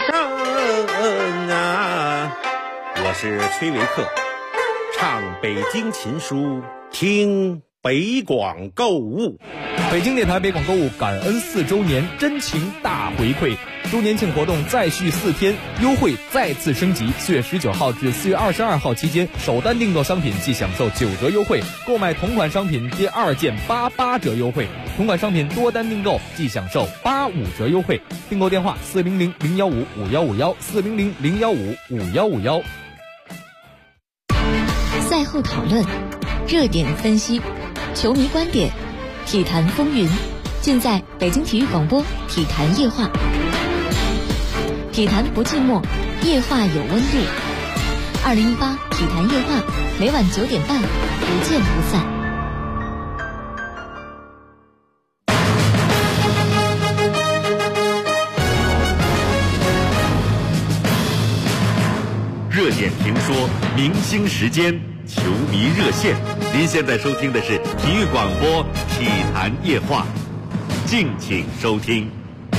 声啊！我是崔维克，唱北京琴书，听北广购物。 北京电台北广购物感恩4周年真情大回馈，周年庆活动再续4天，优惠再次升级。4月19号至4月22号期间，首单订购商品即享受9折优惠，购买同款商品第2件88折优惠，同款商品多单订购即享受85折优惠。订购电话400-015-5151，400-015-5151。 赛后讨论，热点分析，球迷观点，体坛风云，尽在北京体育广播体坛夜话。体坛不寂寞，夜话有温度。2018体坛夜话，每晚9点半，不见不散。 热点评说，明星时间，球迷热线。您现在收听的是体育广播体坛夜话，敬请收听。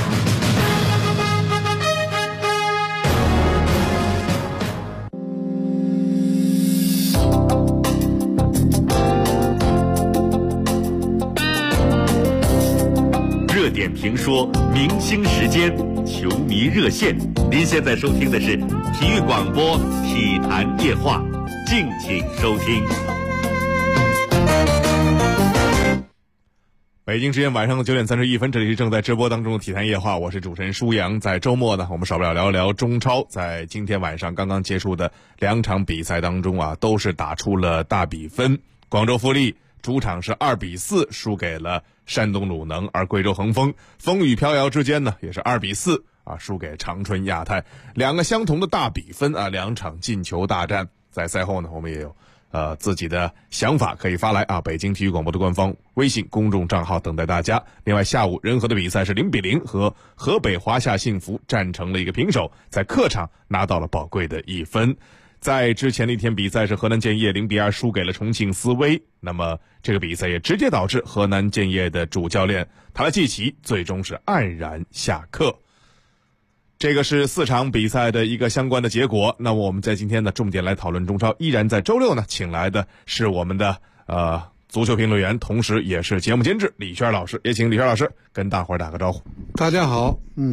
热点评说，明星时间，球迷热线。您现在收听的是体育广播体坛夜话，敬请收听。 北京时间晚上的9点31分，这里是正在直播当中的体坛夜话，我是主持人舒阳。在周末呢，我们少不了聊一聊中超。在今天晚上刚刚结束的2场比赛当中啊，都是打出了大比分。广州富力主场是2-4输给了山东鲁能，而贵州恒丰风雨飘摇之间呢，也是2-4输给长春亚泰。2个相同的大比分啊，2场进球大战。在赛后呢，我们也有自己的想法可以发来啊，北京体育广播的官方微信公众账号等待大家。另外下午仁和的比赛是0-0和河北华夏幸福战成了一个平手，在客场拿到了宝贵的1分。在之前的一天比赛是河南建业0-2输给了重庆斯威，那么这个比赛也直接导致河南建业的主教练塔拉季奇最终是黯然下课。这个是4场比赛的一个相关的结果。那么我们在今天呢重点来讨论中超，依然在周六呢请来的是我们的足球评论员，同时也是节目监制李轩老师，也请李轩老师跟大伙儿打个招呼。 大家好，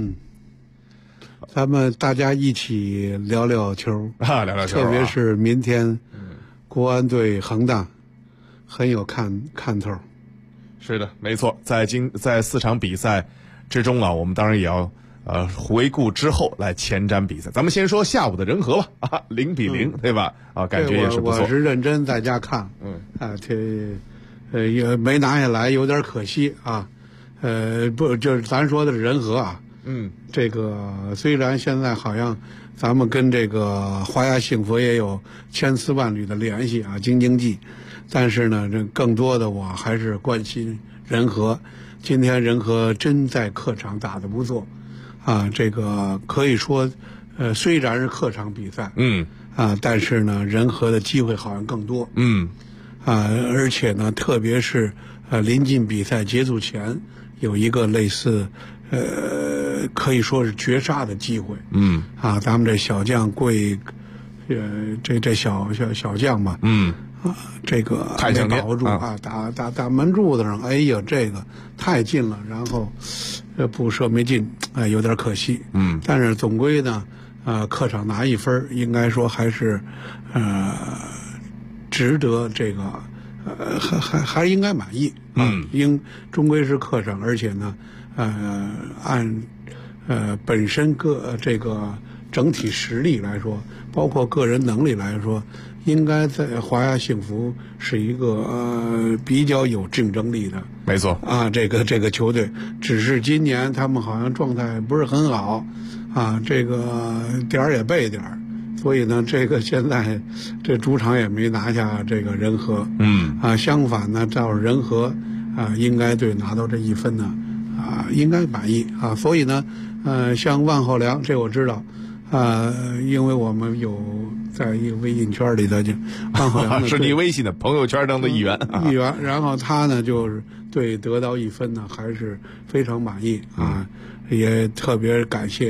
咱们大家一起聊聊球聊聊球， 特别是明天国安对恒大很有看头。 是的，没错，在4场比赛之中啊，我们当然也要回顾之后来前瞻比赛。咱们先说下午的仁和吧，0-0，对吧？感觉也是不错。 我是认真在家看，也没拿下来，有点可惜啊。不，就是咱说的仁和啊。这个虽然现在好像咱们跟这个华夏幸福也有千丝万缕的联系啊，京津冀，但是呢，这更多的我还是关心仁和。今天仁和真在客场打得不错啊，这个可以说虽然是客场比赛但是呢仁和的机会好像更多而且呢特别是临近比赛结束前有一个类似可以说是绝杀的机会咱们这小将这小将嘛这个没把握住打门柱子上，哎呀，这个太近了，然后不射没进，有点可惜。但是总归呢，客场拿1分，应该说还是值得这个还应该满意终归是客场，而且呢按本身这个整体实力来说，包括个人能力来说，应该在华夏幸福是一个比较有竞争力的， 没错这个球队，只是今年他们好像状态不是很好这个点儿也背点儿，所以呢，这个现在这主场也没拿下这个仁和相反呢，照仁和应该对拿到这1分呢应该满意所以呢像万浩良，这我知道因为我们有在一个微信圈里头，就万浩良是你微信的朋友圈中的一员然后他呢就是对得到1分呢还是非常满意也特别感谢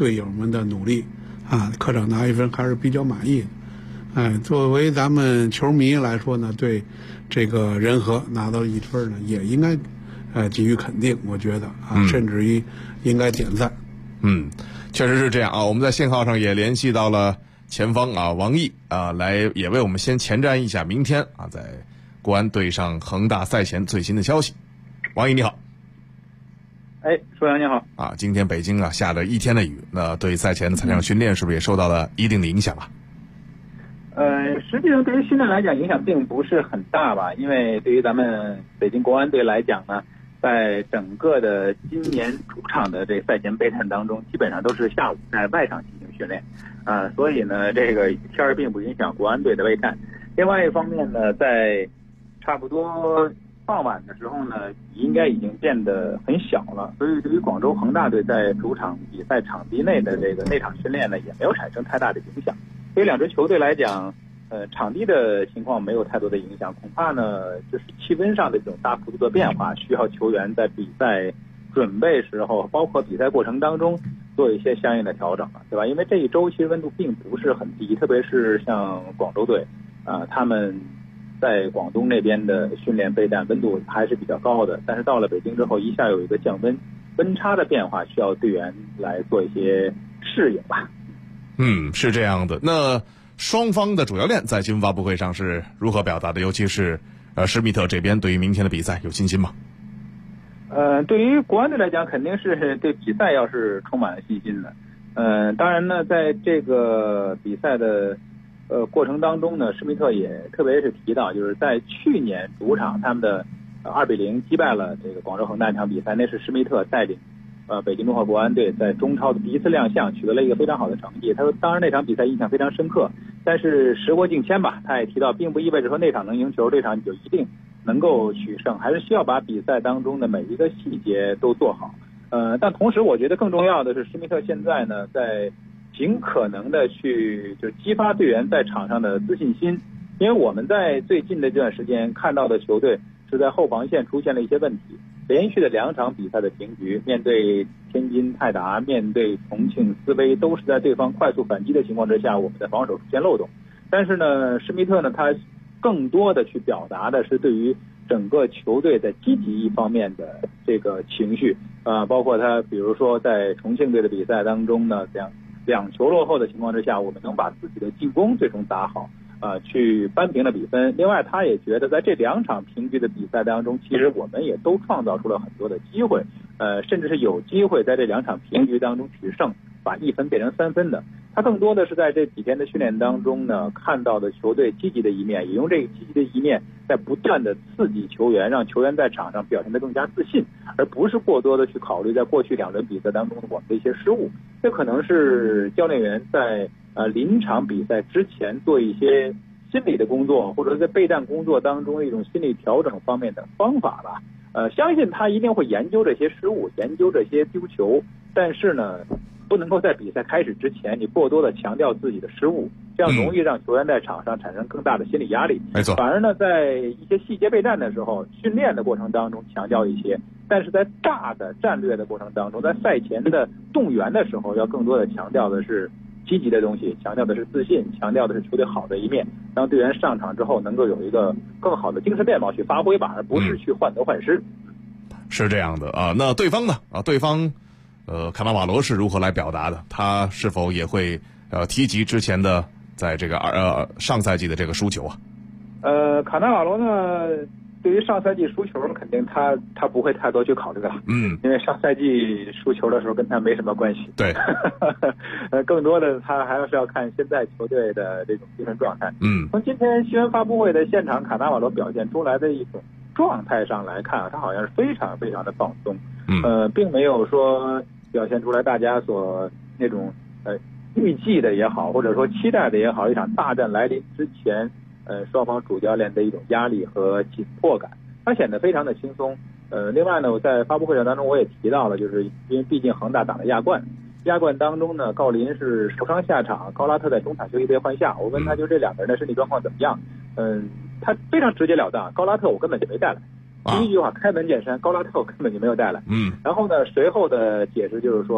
队友们的努力啊，客场拿1分还是比较满意的。作为咱们球迷来说呢，对这个人和拿到1分呢，也应该给予肯定，我觉得啊，甚至于应该点赞。 确实是这样啊。我们在信号上也联系到了前锋啊，王毅啊，来也为我们先前瞻一下明天啊，在国安对上恒大赛前最新的消息。王毅你好。 舒阳你好啊，今天北京啊下了1天的雨，那对赛前的采样训练是不是也受到了一定的影响啊？ 实际上对于训练来讲影响并不是很大吧，因为对于咱们北京国安队来讲呢，在整个的今年主场的这赛前备战当中，基本上都是下午在外场进行训练，所以呢，这个天儿并不影响国安队的备战。另外一方面呢，在差不多傍晚的时候呢，应该已经变得很小了，所以对于广州恒大队在主场比赛场地内的这个内场训练呢，也没有产生太大的影响。对于两支球队来讲，场地的情况没有太多的影响，恐怕呢就是气温上的这种大幅度的变化，需要球员在比赛准备时候，包括比赛过程当中做一些相应的调整了，对吧？因为这一周其实温度并不是很低，特别是像广州队，他们在广东那边的训练备战温度还是比较高的，但是到了北京之后，一下有一个降温，温差的变化需要队员来做一些适应吧。 是这样的。那双方的主教练在新闻发布会上是如何表达的？尤其是施密特这边对于明天的比赛有信心吗？ 对于国安队来讲，肯定是对比赛要是充满了信心的。当然呢，在这个比赛的过程当中呢，施密特也特别是提到，就是在去年主场他们的2-0击败了这个广州恒大一场比赛，那是施密特带领北京中赫国安队在中超的第一次亮相，取得了一个非常好的成绩。他说，当然那场比赛印象非常深刻，但是时过境迁吧，他也提到，并不意味着说那场能赢球，这场你就一定能够取胜，还是需要把比赛当中的每一个细节都做好。但同时我觉得更重要的是，施密特现在呢，在尽可能的去就激发队员在场上的自信心，因为我们在最近的这段时间看到的球队是在后防线出现了一些问题，连续的2场比赛的平局，面对天津泰达，面对重庆斯威，都是在对方快速反击的情况之下，我们的防守出现漏洞。但是呢，施密特呢，他更多的去表达的是对于整个球队在积极一方面的这个情绪，包括他比如说在重庆队的比赛当中呢，两球落后的情况之下，我们能把自己的进攻最终打好，去扳平了比分。另外，他也觉得在这2场平局的比赛当中，其实我们也都创造出了很多的机会，甚至是有机会在这2场平局当中取胜，把1分变成3分的。他更多的是在这几天的训练当中呢，看到的球队积极的一面，也用这个积极的一面在不断的刺激球员，让球员在场上表现得更加自信，而不是过多的去考虑在过去2轮比赛当中我们的一些失误。这可能是教练员在临场比赛之前做一些心理的工作，或者在备战工作当中的一种心理调整方面的方法吧。相信他一定会研究这些失误，研究这些丢球，但是呢，不能够在比赛开始之前你过多的强调自己的失误，这样容易让球员在场上产生更大的心理压力。 没错。 反而呢，在一些细节备战的时候，训练的过程当中强调一些，但是在大的战略的过程当中，在赛前的动员的时候，要更多的强调的是积极的东西，强调的是自信，强调的是球队好的一面，让队员上场之后能够有一个更好的精神面貌去发挥吧，而不是去患得患失。 是这样的啊。那对方呢？对方卡纳瓦罗是如何来表达的？他是否也会提及之前的在这个上赛季的这个输球啊？ 卡纳瓦罗呢，对于上赛季输球，肯定他不会太多去考虑了。因为上赛季输球的时候跟他没什么关系。 对。 更多的他还是要看现在球队的这种精神状态。从今天新闻发布会的现场，卡纳瓦罗表现出来的一种状态上来看，他好像是非常非常的放松。并没有说表现出来大家所那种预计的也好，或者说期待的也好，一场大战来临之前，双方主教练的一种压力和紧迫感，他显得非常的轻松。另外呢，我在发布会当中我也提到了，就是因为毕竟恒大打了亚冠当中呢，郜林是受伤下场，高拉特在中场休息被换下。我问他就这2个人的身体状况怎么样？他非常直截了当，高拉特我根本就没带来。第一句话开门见山，高拉特根本就没有带来。然后呢，随后的解释就是说，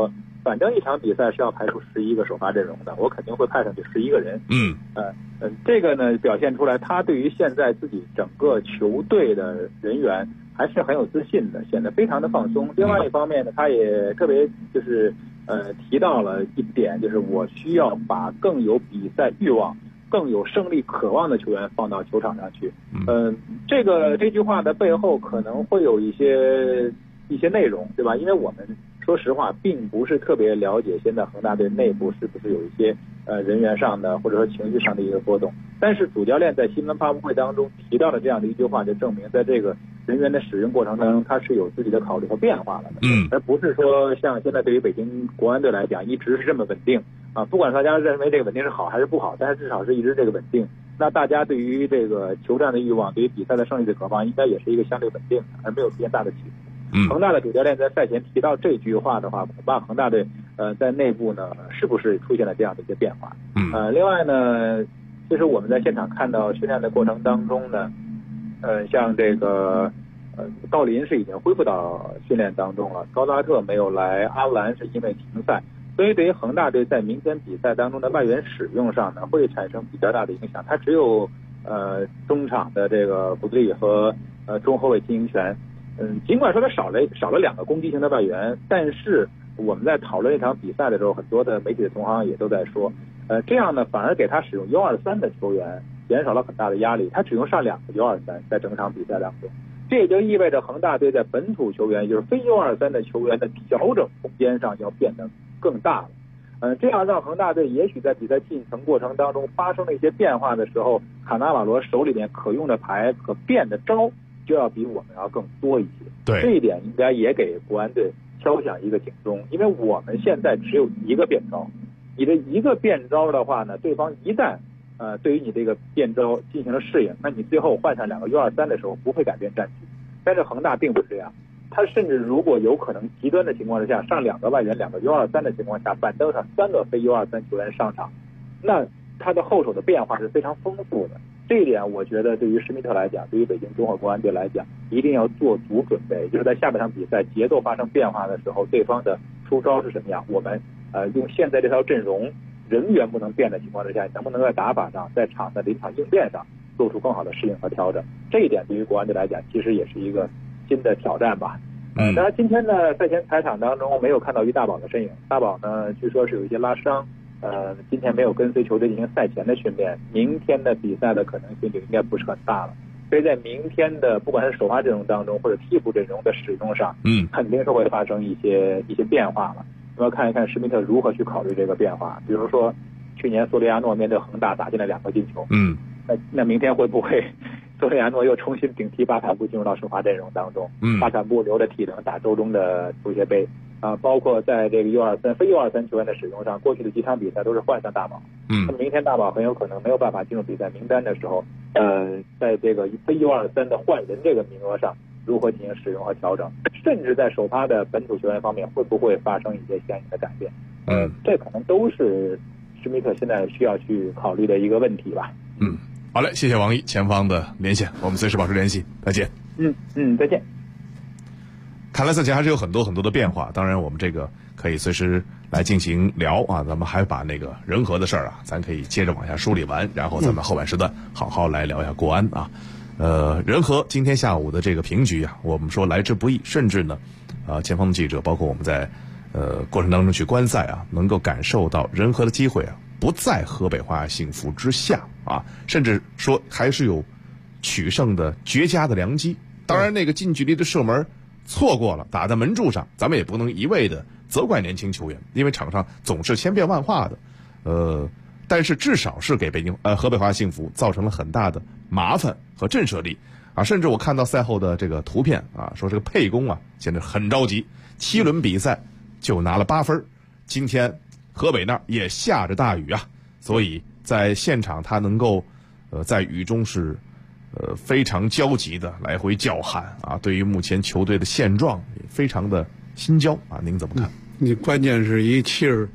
反正一场比赛是要排出11个首发阵容的，我肯定会派上去11个人。这个呢表现出来他对于现在自己整个球队的人员还是很有自信的，显得非常的放松。另外一方面呢，他也特别就是提到了一点，就是我需要把更有比赛欲望、更有胜利渴望的球员放到球场上去。这句话的背后可能会有一些内容，对吧？因为我们说实话并不是特别了解现在恒大队内部是不是有一些人员上的或者说情绪上的一个波动，但是主教练在新闻发布会当中提到的这样的一句话，就证明在这个人员的使用过程当中他是有自己的考虑和变化了的，而不是说像现在对于北京国安队来讲一直是这么稳定啊，不管大家认为这个稳定是好还是不好，但是至少是一直这个稳定，那大家对于这个球战的欲望，对于比赛的胜利的渴望应该也是一个相对稳定的，而没有出现大的起伏。恒大的主教练在赛前提到这句话的话，恐怕恒大队在内部呢是不是出现了这样的一些变化？另外呢，其实我们在现场看到训练的过程当中呢，像这个郜林是已经恢复到训练当中了，高拉特没有来，阿兰是因为停赛，所以对于恒大队在明天比赛当中的外援使用上呢，会产生比较大的影响。他只有中场的这个古德里和中后卫金英权。尽管说他少了2个攻击型的外援，但是我们在讨论这场比赛的时候，很多的媒体的同行也都在说，这样呢反而给他使用 U23 的球员减少了很大的压力，他只用上2个 U23 在整场比赛当中，这也就意味着恒大队在本土球员，也就是非 U23 的球员的调整空间上要变得更大了。这样让恒大队也许在比赛进程过程当中发生了一些变化的时候，卡纳瓦罗手里面可用的牌、可变的招就要比我们要更多一些。 对， 这一点应该也给国安队敲响一个警钟，因为我们现在只有一个变招，你这一个变招的话呢，对方一旦对于你这个变招进行了适应，那你最后换上2个 U23 的时候不会改变战局。但是恒大并不是这样，他甚至如果有可能极端的情况之下，上2个外援2个 U23 的情况下，板凳上3个非 U23 球员上场，那他的后手的变化是非常丰富的。这一点我觉得对于施密特来讲，对于北京中赫国安队来讲，一定要做足准备，就是在下半场比赛节奏发生变化的时候，对方的出招是什么样，我们用现在这套阵容人员不能变的情况之下，能不能在打法上，在场的临场应变上做出更好的适应和调整，这一点对于国安队来讲其实也是一个新的挑战吧。当然今天呢赛前采访当中没有看到于大宝的身影，大宝呢据说是有一些拉伤，今天没有跟随球队进行赛前的训练，明天的比赛的可能性就应该不是很大了。所以在明天的不管是首发阵容当中或者替补阵容的使用上，肯定是会发生一些变化了。我们要看一看施密特如何去考虑这个变化。比如说，去年索里亚诺面对恒大打进了2个进球，那明天会不会索里亚诺又重新顶替巴坎布进入到首发阵容当中？巴坎布留着体能打周中的足协杯。包括在这个 U23 非 U23 球员的使用上，过去的几场比赛都是换上大宝。那么明天大宝很有可能没有办法进入比赛名单的时候，在这个非 U23 的换人这个名额上如何进行使用和调整，甚至在首发的本土球员方面会不会发生一些相应的改变？这可能都是施密特现在需要去考虑的一个问题吧。 好嘞，谢谢王毅前方的连线，我们随时保持联系，再见。 再见。 看来赛前还是有很多很多的变化，当然我们这个可以随时来进行聊啊，咱们还把那个人和的事儿啊，咱可以接着往下梳理完，然后咱们后半时段好好来聊一下国安啊。人和今天下午的这个平局啊，我们说来之不易，甚至呢，前方的记者包括我们在过程当中去观赛啊，能够感受到人和的机会啊不在河北华夏幸福之下啊，甚至说还是有取胜的绝佳的良机。当然那个近距离的射门错过了，打在门柱上，咱们也不能一味的责怪年轻球员，因为场上总是千变万化的。但是至少是给河北华夏幸福造成了很大的麻烦和震慑力啊！甚至我看到赛后的这个图片啊，说这个沛公啊，现在很着急，7轮比赛就拿了8分，今天河北那儿也下着大雨啊，所以在现场他能够在雨中是非常焦急的来回叫喊啊，对于目前球队的现状也非常的心焦啊，您怎么看？ 你关键是一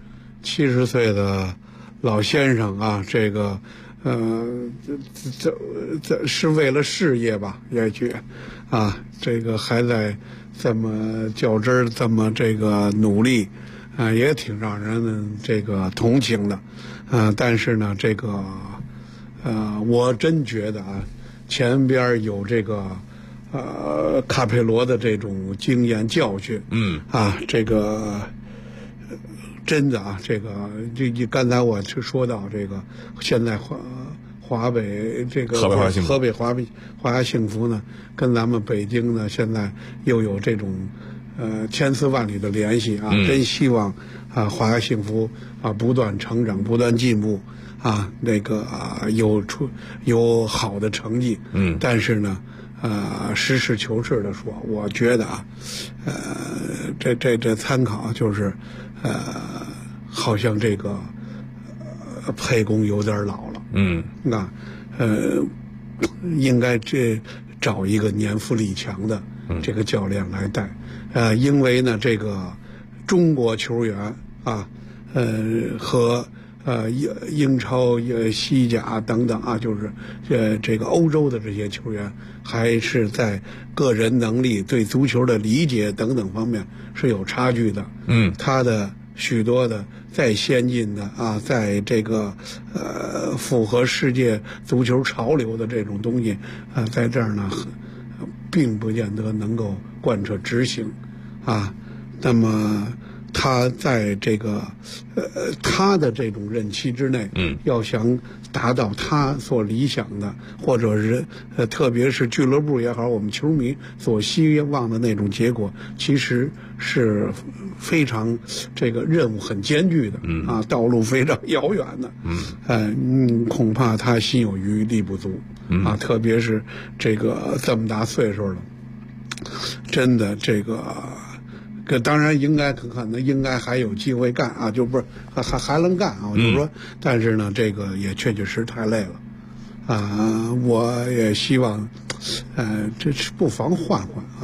70岁的老先生啊，这个这是为了事业吧，也许啊，这个还在这么较真儿，这么这个努力， 也挺让人这个同情的，但是呢，这个我真觉得啊，前边有这个卡佩罗的这种经验教训，这个真的啊，这刚才我是说到这个现在华北这个河北华夏幸福呢，跟咱们北京呢现在又有这种千丝万缕的联系啊，真希望华夏幸福不断成长，不断进步那个有好的成绩，但是呢实事求是的说，我觉得这参考就是好像这个沛公有点老了，应该找一个年富力强的这个教练来带，因为呢，这个中国球员和英超、西甲等等就是这个欧洲的这些球员，还是在个人能力、对足球的理解等等方面是有差距的。他的许多的再先进的在这个符合世界足球潮流的这种东西在这儿呢，并不见得能够贯彻执行那么他在这个他的这种任期之内，要想达到他所理想的，或者是特别是俱乐部也好，我们球迷所希望的那种结果，其实是非常这个任务很艰巨的道路非常遥远的，恐怕他心有余力不足特别是这个这么大岁数了，真的这个当然可能应该还有机会干就不是还能干我就说，但是呢，这个也确实太累了我也希望这是不妨换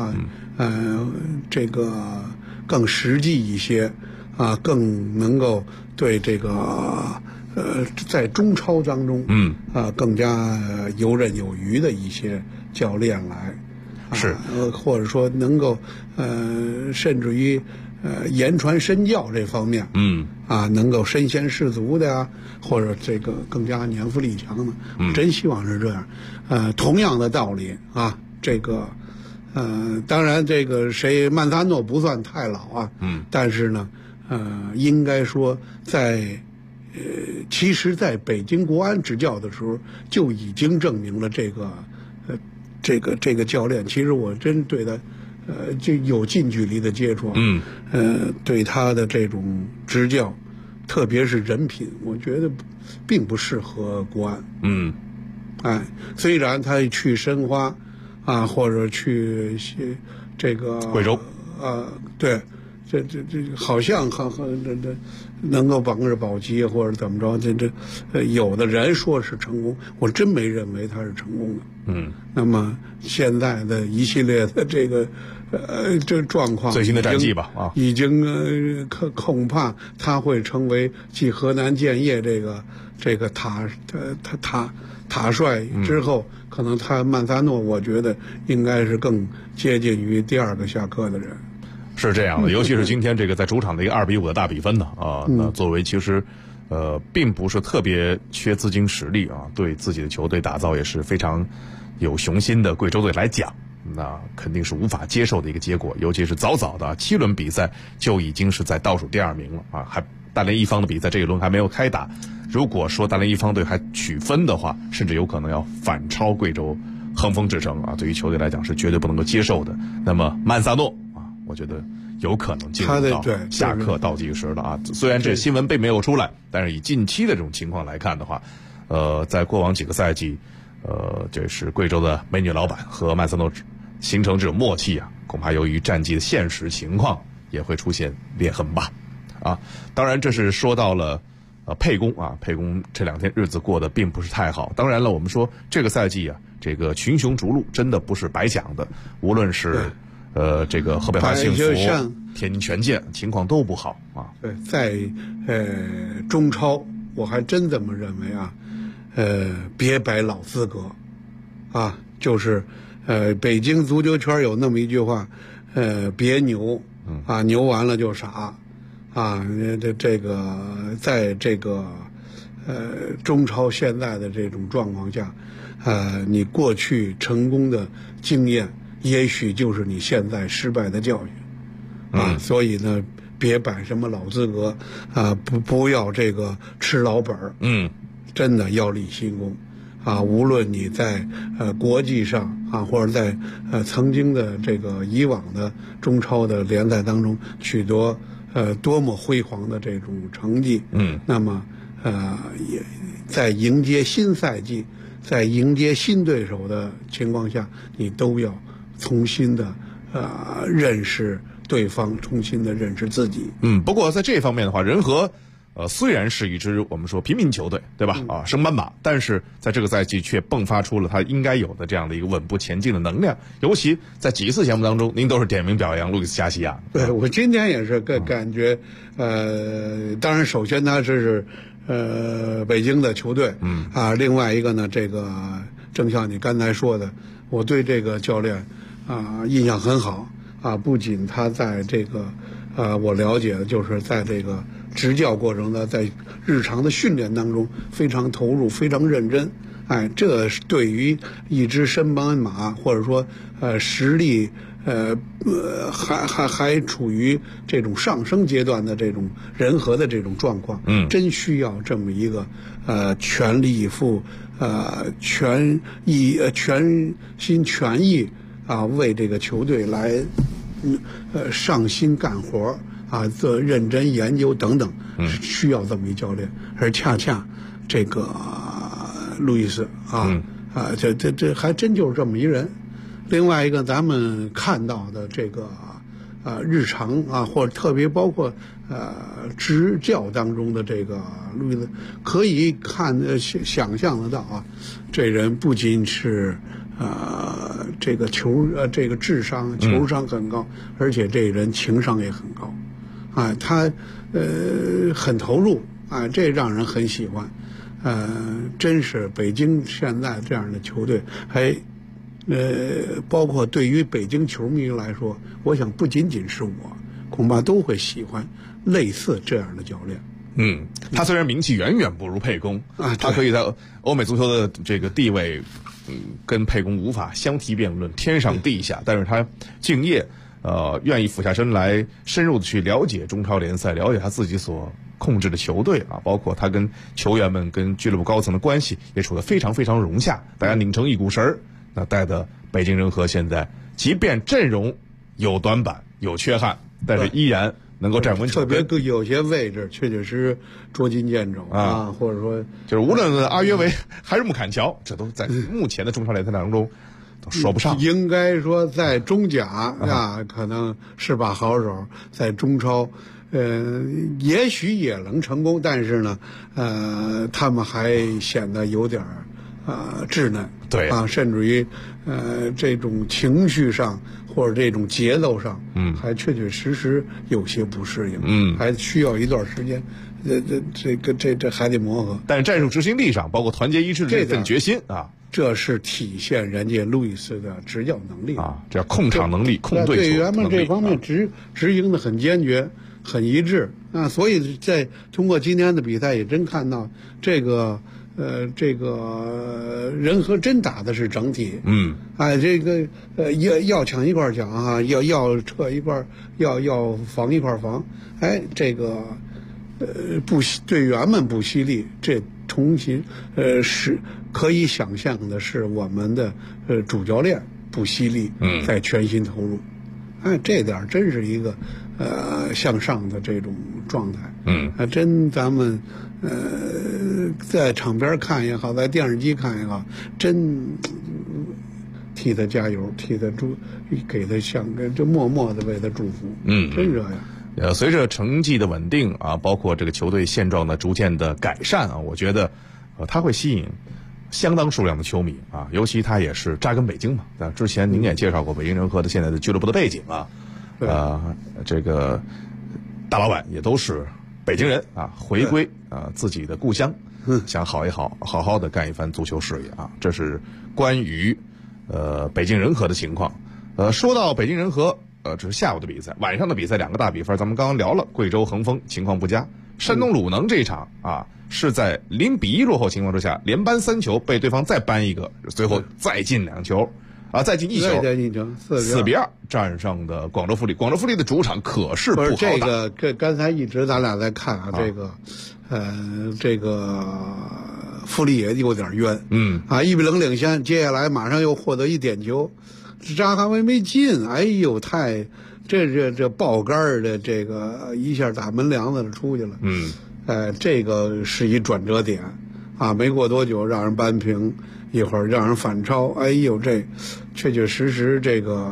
这个更实际一些更能够对这个在中超当中更加游刃有余的一些教练来。 是， 或者说能够甚至于言传身教这方面，能够身先士卒的呀，或者这个更加年富力强的，我真希望是这样。同样的道理这个当然这个曼萨诺不算太老但是呢应该说其实在北京国安执教的时候就已经证明了这个教练，其实我真对他就有近距离的接触对他的这种执教，特别是人品，我觉得并不适合国安虽然他去申花或者去这个贵州对，这好像这能够绑着保级或者怎么着，有的人说是成功，我真没认为他是成功的。那么现在的一系列的这个状况， 最新的战绩吧已经恐怕他会成为继河南建业这个塔帅之后，可能曼萨诺我觉得应该是更接近于第二个下课的人。 是这样的，尤其是今天这个在主场的一个2-5的大比分呢那作为其实并不是特别缺资金实力对自己的球队打造也是非常有雄心的贵州队来讲，那肯定是无法接受的一个结果，尤其是早早的7轮比赛就已经是在倒数第2名了还大连一方的比赛这一轮还没有开打，如果说大连一方队还取分的话，甚至有可能要反超贵州横风之城对于球队来讲是绝对不能够接受的。那么曼萨诺我觉得有可能进入到下课倒计时了虽然这新闻并没有出来，但是以近期的这种情况来看的话，在过往几个赛季，这是贵州的美女老板和曼萨诺形成这种默契恐怕由于战绩的现实情况也会出现裂痕吧。当然这是说到了沛公沛公这2天日子过得并不是太好。当然了，我们说这个赛季这个群雄逐鹿真的不是白讲的，无论是这个河北华夏幸福、天津权健情况都不好对，在中超我还真这么认为别摆老资格就是北京足球圈有那么一句话别牛牛完了就傻啊，这个在这个中超现在的这种状况下，你过去成功的经验，也许就是你现在失败的教训啊。所以呢，别摆什么老资格啊，不要这个吃老本儿。真的要立新功啊！无论你在国际上啊，或者在曾经的这个以往的中超的联赛当中取得多么辉煌的这种成绩，那么也在迎接新赛季，在迎接新对手的情况下，你都要重新的认识对方，重新的认识自己。 不过在这方面的话，人和虽然是一支我们说平民球队，对吧？升班马，但是在这个赛季却迸发出了他应该有的这样的一个稳步前进的能量。尤其在几次节目当中，您都是点名表扬路易斯加西亚。 对，我今天也是感觉，当然首先他是北京的球队，另外一个呢，这个正像你刚才说的，我对这个教练印象很好啊，不仅他在这个我了解的就是在这个执教过程的，在日常的训练当中非常投入，非常认真。这是对于一支升班马，或者说实力还处于这种上升阶段的这种人和的这种状况，真需要这么一个全力以赴，全心全意为这个球队来上心干活做认真研究等等，需要这么一教练。而恰恰这个路易斯这还真就是这么一人。另外一个咱们看到的这个日常或者特别包括执教当中的这个路易斯，可以想象得到这人不仅是这个这个智商球商很高，而且这人情商也很高他很投入这让人很喜欢。真是北京现在这样的球队，还包括对于北京球迷来说，我想不仅仅是我，恐怕都会喜欢类似这样的教练。 他虽然名气远远不如佩公他可以在欧美足球的这个地位跟佩公无法相提并论，天上地下，但是他敬业愿意俯下身来深入的去了解中超联赛，了解他自己所控制的球队包括他跟球员们跟俱乐部高层的关系也处得非常非常融洽，大家拧成一股绳儿。那带的北京人和现在即便阵容有短板有缺憾，但是依然能够站稳球队， 特别有些位置确确实实捉襟见肘或者说就是无论阿约维还是穆坎乔，这都在目前的中超联赛当中都说不上。 应该说在中甲可能是把好手，在中超也许也能成功，但是呢他们还显得有点稚嫩， 对甚至于这种情绪上或者这种节奏上还确确实实有些不适应，还需要一段时间，这还得磨合。 但是战术执行力上，包括团结一致的这份决心这是体现人家路易斯的执教能力这叫控场能力、控对球队员们这方面执行的很坚决、很一致所以在通过今天的比赛也真看到这个人和真打的是整体，这个要抢一块抢要撤一块，要防一块防，这个队员们不犀利，这重新是可以想象的是我们的主教练不犀利，在全心投入，这点真是一个向上的这种状态，真咱们在场边看也好，在电视机看也好，真替他加油，替他给他就默默的为他祝福，真这样。 随着成绩的稳定包括这个球队现状的逐渐的改善我觉得他会吸引相当数量的球迷尤其他也是扎根北京嘛。之前您也介绍过北京人和的现在的俱乐部的背景这个大老板也都是北京人回归自己的故乡，想好好的干一番足球事业这是关于北京人和的情况。说到北京人和， 这是下午的比赛，晚上的比赛2个大比分，咱们刚刚聊了，贵州恒丰情况不佳，山东鲁能这一场啊是在0-1落后情况之下，连扳3球，被对方再扳1个，最后再进2球。再进1球，4-2战胜的广州富力。广州富力的主场可是不好打。 这刚才一直咱俩在看啊，这个富力也有点冤。1-0领先，接下来马上又获得1点球，扎哈维没进，哎呦，这爆杆的这个一下打门梁子就出去了。这个是一转折点啊，没过多久让人扳平。一会儿让人反超，哎呦，这确确实实这个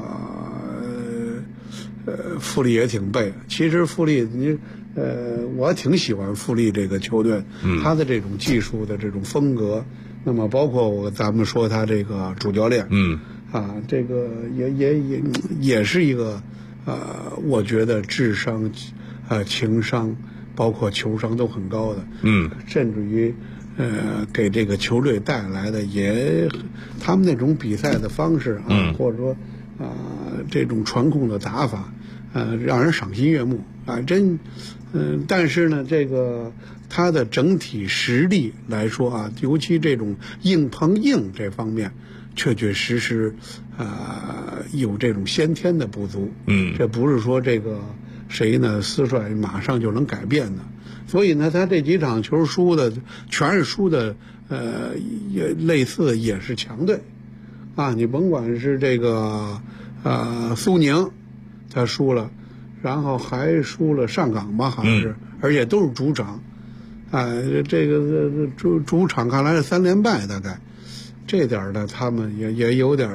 富力也挺背。其实富力我挺喜欢富力这个球队，他的这种技术的这种风格，那么包括咱们说他这个主教练，这个也是一个我觉得智商、情商，包括球商都很高的，甚至于。给这个球队带来的他们那种比赛的方式啊，或者说这种传控的打法，让人赏心悦目啊，但是呢，这个他的整体实力来说啊，尤其这种硬碰硬这方面，确确实实有这种先天的不足。这不是说这个谁呢私帅马上就能改变的。所以呢，他这几场球输的全是输的，也类似也是强队，啊，你甭管是这个苏宁，他输了，然后还输了上港吧，好像是，而且都是主场，这个主场看来是3连败，大概这点呢，他们也有点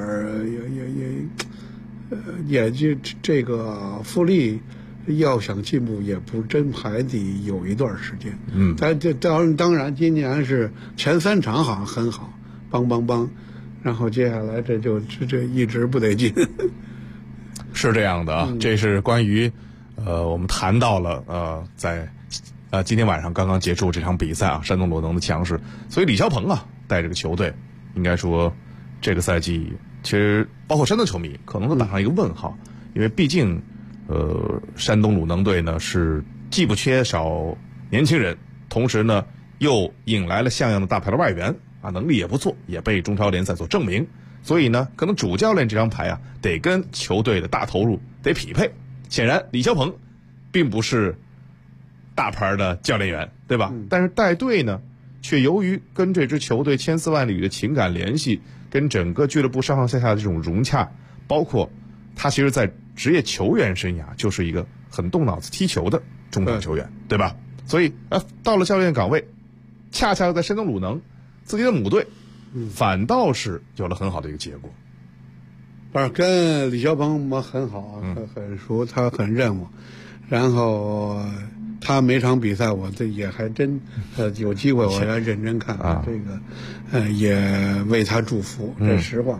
也就这个富力。要想进步，也不真还得有一段时间。但这当然，今年是前3场好像很好，邦，然后接下来这一直不得进。 是这样的啊，这是关于我们谈到了在今天晚上刚刚结束这场比赛啊，山东鲁能的强势，所以李霄鹏啊带这个球队，应该说这个赛季其实包括山东球迷可能都打上一个问号，因为毕竟。山东鲁能队呢是既不缺少年轻人，同时呢又引来了像样的大牌的外援啊，能力也不错，也被中超联赛所证明。所以呢，可能主教练这张牌啊，得跟球队的大投入得匹配。显然，李霄鹏并不是大牌的教练员，对吧？但是带队呢，却由于跟这支球队千丝万缕的情感联系，跟整个俱乐部上上下下的这种融洽，包括他其实在职业球员生涯就是一个很动脑子踢球的中场球员，对吧？所以到了教练岗位，恰恰在山东鲁能自己的母队，反倒是有了很好的一个结果。 不是跟李霄鹏我很好啊，很熟，他很认我，然后他每场比赛我这也还真有机会我要认真看啊，这个也为他祝福，这实话，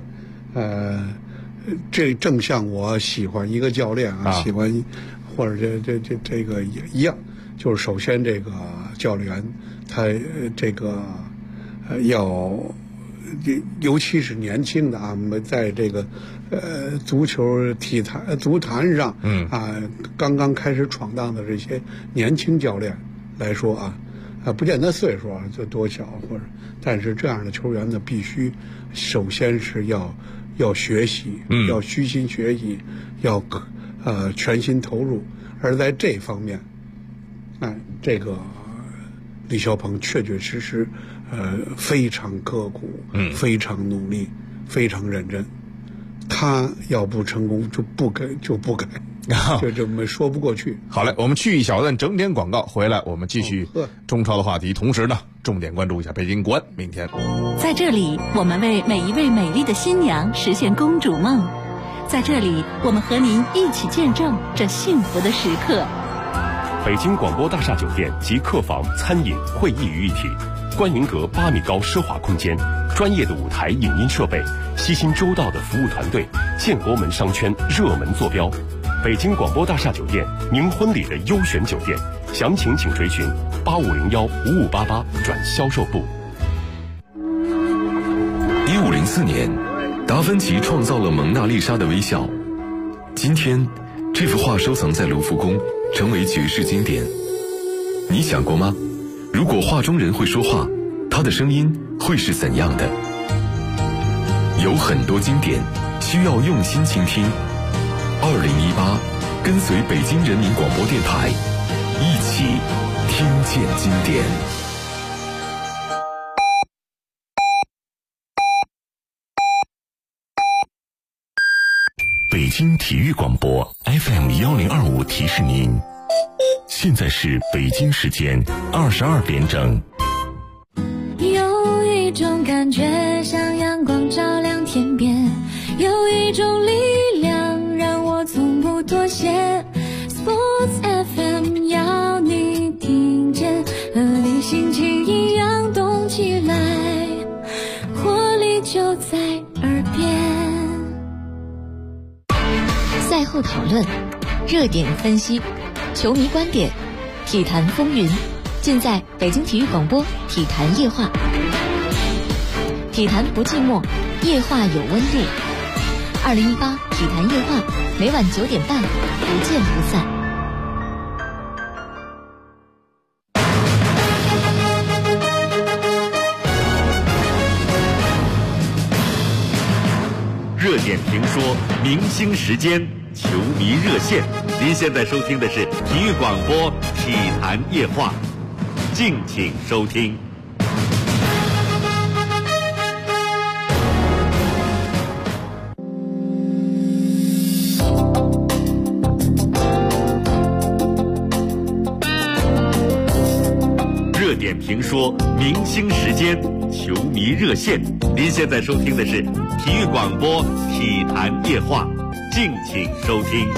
这正像我喜欢一个教练啊，喜欢或者这个也一样，就是首先这个教练员他这个要，尤其是年轻的啊，在这个足球足坛上，刚刚开始闯荡的这些年轻教练来说啊，不见得岁数啊就多小或者，但是这样的球员呢，必须首先是要学习，要虚心学习，要全心投入。而在这方面，这个李霄鹏确确实实非常刻苦，非常努力，非常认真。他要不成功就不改，就这么说不过去。 好嘞，我们去一小段整点广告，回来我们继续中超的话题，同时呢，重点关注一下北京国安明天。 在这里，我们为每一位美丽的新娘实现公主梦。在这里，我们和您一起见证这幸福的时刻。 北京广播大厦酒店集客房、餐饮、会议于一体，观云阁8米高奢华空间，专业的舞台影音设备，悉心周到的服务团队，建国门商圈热门坐标。北京广播大厦酒店，您婚礼的优选酒店，详情请垂询8501-5588转销售部。 1504年，达芬奇创造了蒙娜丽莎的微笑。今天， 这幅画收藏在卢浮宫，成为绝世经典。你想过吗？如果画中人会说话，他的声音会是怎样的？有很多经典需要用心倾听。2018，跟随北京人民广播电台，一起听见经典。 北京体育广播 FM1025提示您，现在是北京时间22点整。 有一种感觉像阳光照亮天边，有一种力量让我从不妥协。 Sports FM 要你听见，和你心情一样动起来，活力就在耳边。 赛后讨论，热点分析，球迷观点，体坛风云，尽在北京体育广播体坛夜话。体坛不寂寞，夜话有温度。2018体坛夜话，每晚9点半，不见不散。 热点评说，明星时间，球迷热线。您现在收听的是体育广播体坛夜话，敬请收听。热点评说，明星时间，球迷热线。您现在收听的是体育广播体坛夜话，敬请收听。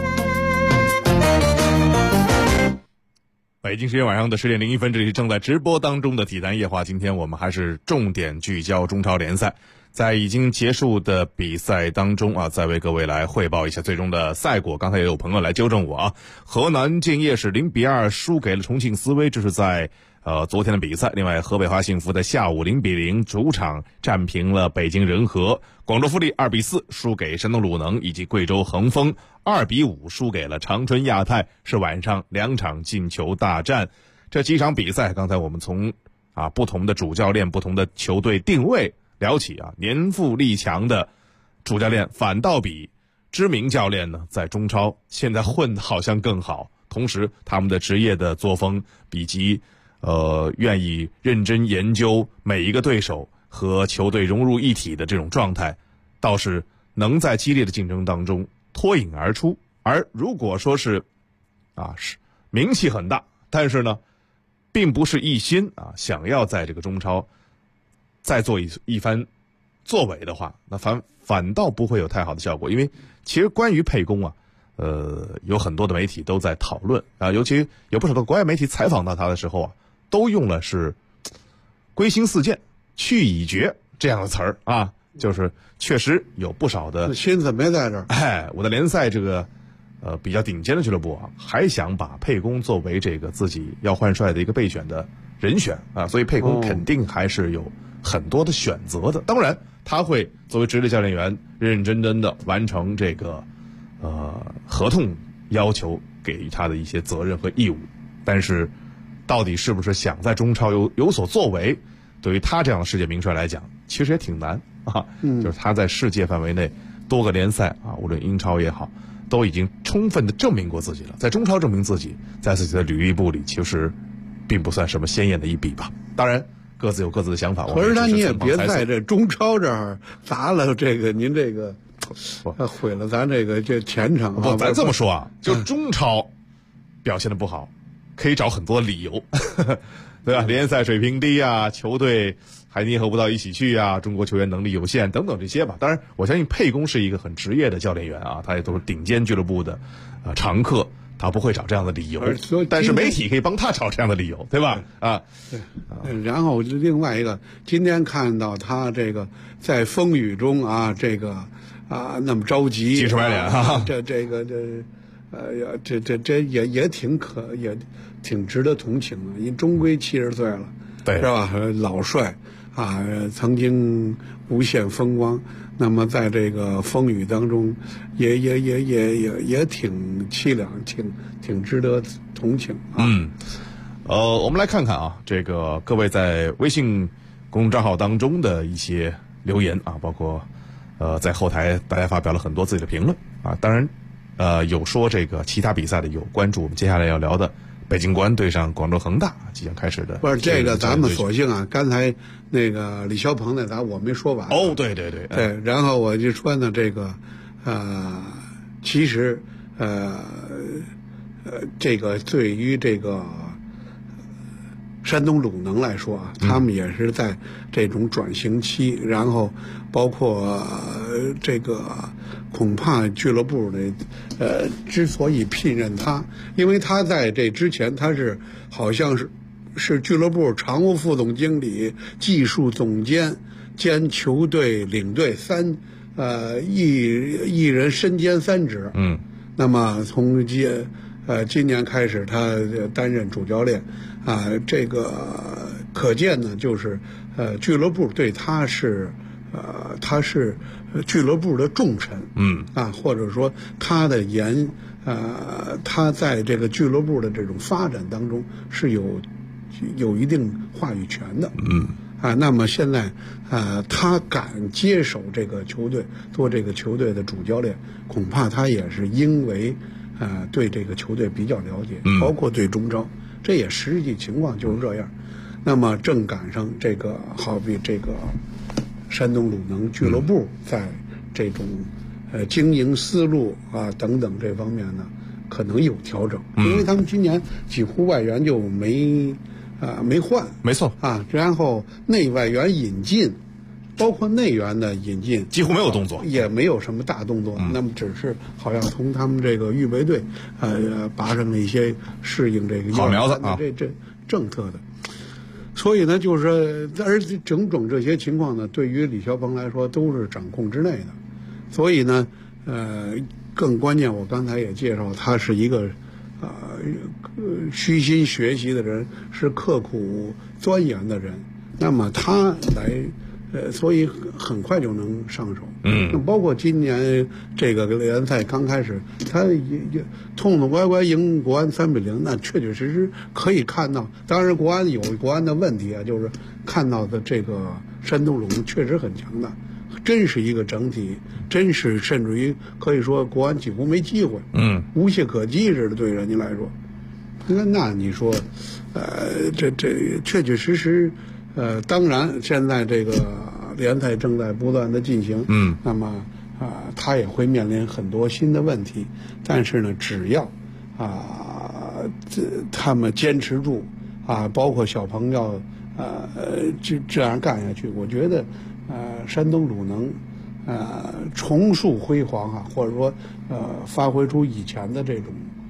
北京时间晚上的10点01分，这里是正在直播当中的体坛夜话。今天我们还是重点聚焦中超联赛，在已经结束的比赛当中啊，再为各位来汇报一下最终的赛果。刚才也有朋友来纠正我啊，河南建业是0-2输给了重庆斯威，这是在昨天的比赛。另外，河北华幸福在下午0-0主场战平了北京人和，广州富力2-4输给山东鲁能，以及贵州恒丰2-5输给了长春亚泰，是晚上2场进球大战。这几场比赛，刚才我们从不同的主教练、不同的球队定位聊起啊，年富力强的主教练反倒比知名教练呢，在中超现在混得好像更好，同时他们的职业的作风以及愿意认真研究每一个对手和球队融入一体的这种状态，倒是能在激烈的竞争当中脱颖而出。而如果说是名气很大，但是呢并不是一心想要在这个中超再做一番作为的话，那反倒不会有太好的效果。因为其实关于沛公有很多的媒体都在讨论尤其有不少的国外媒体采访到他的时候都用了是归心似箭、去已决这样的词儿就是确实有不少的心思没在这儿。 我的联赛这个比较顶尖的俱乐部还想把沛公作为这个自己要换帅的一个备选的人选所以沛公肯定还是有很多的选择的。当然，他会作为职业教练员认认真真的完成这个合同要求给予他的一些责任和义务，但是到底是不是想在中超有所作为，对于他这样的世界名帅来讲其实也挺难就是他在世界范围内多个联赛无论英超也好，都已经充分的证明过自己了，在中超证明自己，在自己的履历簿里其实并不算什么鲜艳的一笔吧。当然各自有各自的想法， 可是你也别在这中超这儿砸了这个您这个毁了咱这前程不，咱这么说就中超表现的不好可以找很多理由对吧？联赛水平低球队还捏合不到一起去中国球员能力有限等等这些吧。当然我相信沛公是一个很职业的教练员他也都是顶尖俱乐部的常客，他不会找这样的理由，但是媒体可以帮他找这样的理由，对吧？ 对。然后另外一个，今天看到他这个在风雨中那么着急， 急赤白脸这也挺值得同情的。因为终归70岁了，对，是吧？老帅曾经无限风光，那么在这个风雨当中，也挺凄凉，挺值得同情啊。 我们来看看啊，这个各位在微信公众账号当中的一些留言啊，包括在后台大家发表了很多自己的评论啊，当然有说这个其他比赛的，有关注我们接下来要聊的北京国安对上广州恒大即将开始的。 不是这个，咱们索性啊，刚才那个李霄鹏那我没说完。 对， 然后我就说呢，这个其实这个对于这个山东鲁能来说啊，他们也是在这种转型期，然后包括这个恐怕俱乐部的之所以聘任他，因为他在这之前他是好像是俱乐部常务副总经理、技术总监兼球队领队一人身兼3职。那么从今年开始他担任主教练这个可见呢，就是俱乐部对他是俱乐部的重臣。或者说他的他在这个俱乐部的这种发展当中是有一定话语权的。那么现在他敢接手这个球队，做这个球队的主教练，恐怕他也是因为对这个球队比较了解，包括对中超，这也实际情况就是这样。那么正赶上这个，好比这个山东鲁能俱乐部在这种经营思路等等这方面呢，可能有调整，因为他们今年几乎外援就没换， 没错然后内外援引进，包括内援的引进几乎没有动作， 也没有什么大动作。那么只是好像从他们这个预备队拔上了一些适应这个好苗子这政策的。所以呢，就是而种种这些情况呢，对于李霄鹏来说都是掌控之内的。所以呢，更关键，我刚才也介绍，他是一个虚心学习的人，是刻苦钻研的人。那么他来，所以很快就能上手。那包括今年这个联赛刚开始，他也痛痛快快赢国安3-0，那确确实实可以看到。当然，国安有国安的问题就是看到的这个山东鲁能确实很强大。真是一个整体，真是甚至于可以说国安几乎没机会，无懈可击似的对人家来说。那你说，这确确实实，当然现在这个联赛正在不断的进行，那么他也会面临很多新的问题，但是呢，只要他们坚持住包括小朋友这样干下去，我觉得。山东鲁能，重塑辉煌或者说发挥出以前的这种，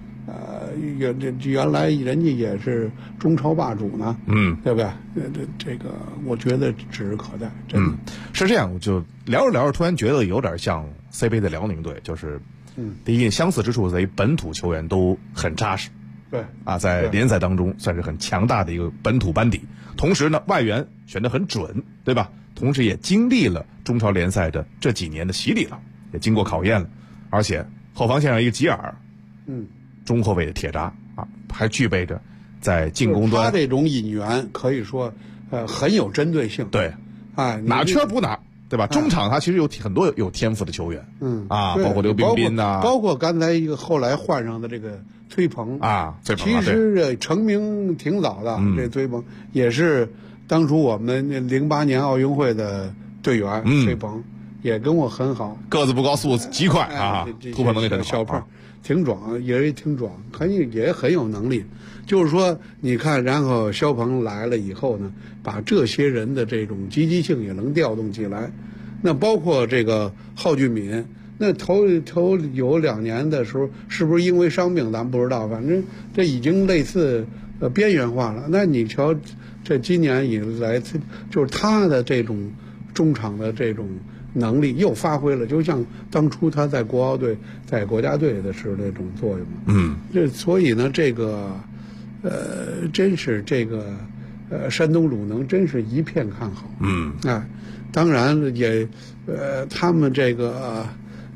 原来人家也是中超霸主呢，对不对？这个我觉得指日可待，真的。 是这样，我就聊着聊着，突然觉得有点像 C 杯的辽宁队，就是第一相似之处在于本土球员都很扎实， 对在联赛当中算是很强大的一个本土班底，同时呢，外援选得很准，对吧？同时也经历了中超联赛的这几年的洗礼了，也经过考验了，而且后防线上一个吉尔，中后卫的铁闸还具备着在进攻端， 他这种引援可以说很有针对性， 对，哪缺补哪，对吧？中场他其实有很多有天赋的球员，包括刘彬彬包括刚才一个后来换上的这个崔鹏其实成名挺早的，这崔鹏也是。当初我们08年奥运会的队员崔鹏也跟我很好， 个子不高，速度极快突破能力很好， 小胖挺壮，也挺壮，也很有能力。就是说，你看，然后肖鹏来了以后呢，把这些人的这种积极性也能调动起来。那包括这个郜俊敏，那头有2年的时候，是不是因为伤病咱不知道，反正这已经类似边缘化了。那你瞧。这今年以来，就是他的这种中场的这种能力又发挥了，就像当初他在国奥队、在国家队的时候那种作用。所以呢，这个真是这个山东鲁能真是一片看好。当然也他们这个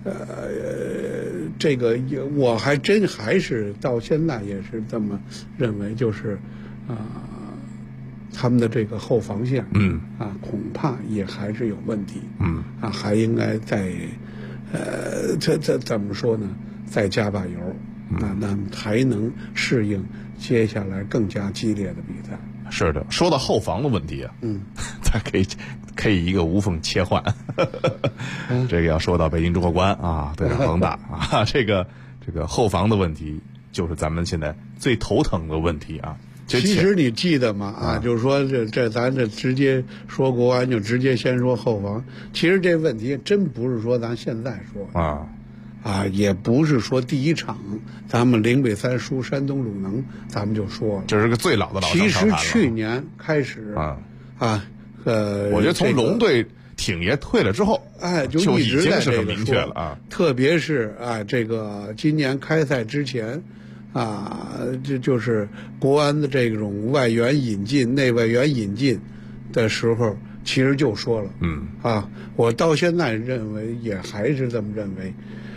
我还真还是到现在也是这么认为，就是他们的这个后防线恐怕也还是有问题。还应该再这怎么说呢？再加把油那才能适应接下来更加激烈的比赛。 是的，说到后防的问题啊，咱可以一个无缝切换。这个要说到北京中赫观啊，对上恒大啊，这个后防的问题就是咱们现在最头疼的问题啊。 其实你记得吗？就是说咱这直接说国安就直接先说后防。其实这问题真不是说咱现在说也不是说第一场咱们0-3输山东鲁能咱们就说了， 这是个最老的老生常谈了。 其实去年开始我觉得从龙队挺爷退了之后， 就一直在是很明确了啊。 特别是这个今年开赛之前这就是国安的这种外援引进、内外援引进的时候，其实就说了，我到现在认为也还是这么认为。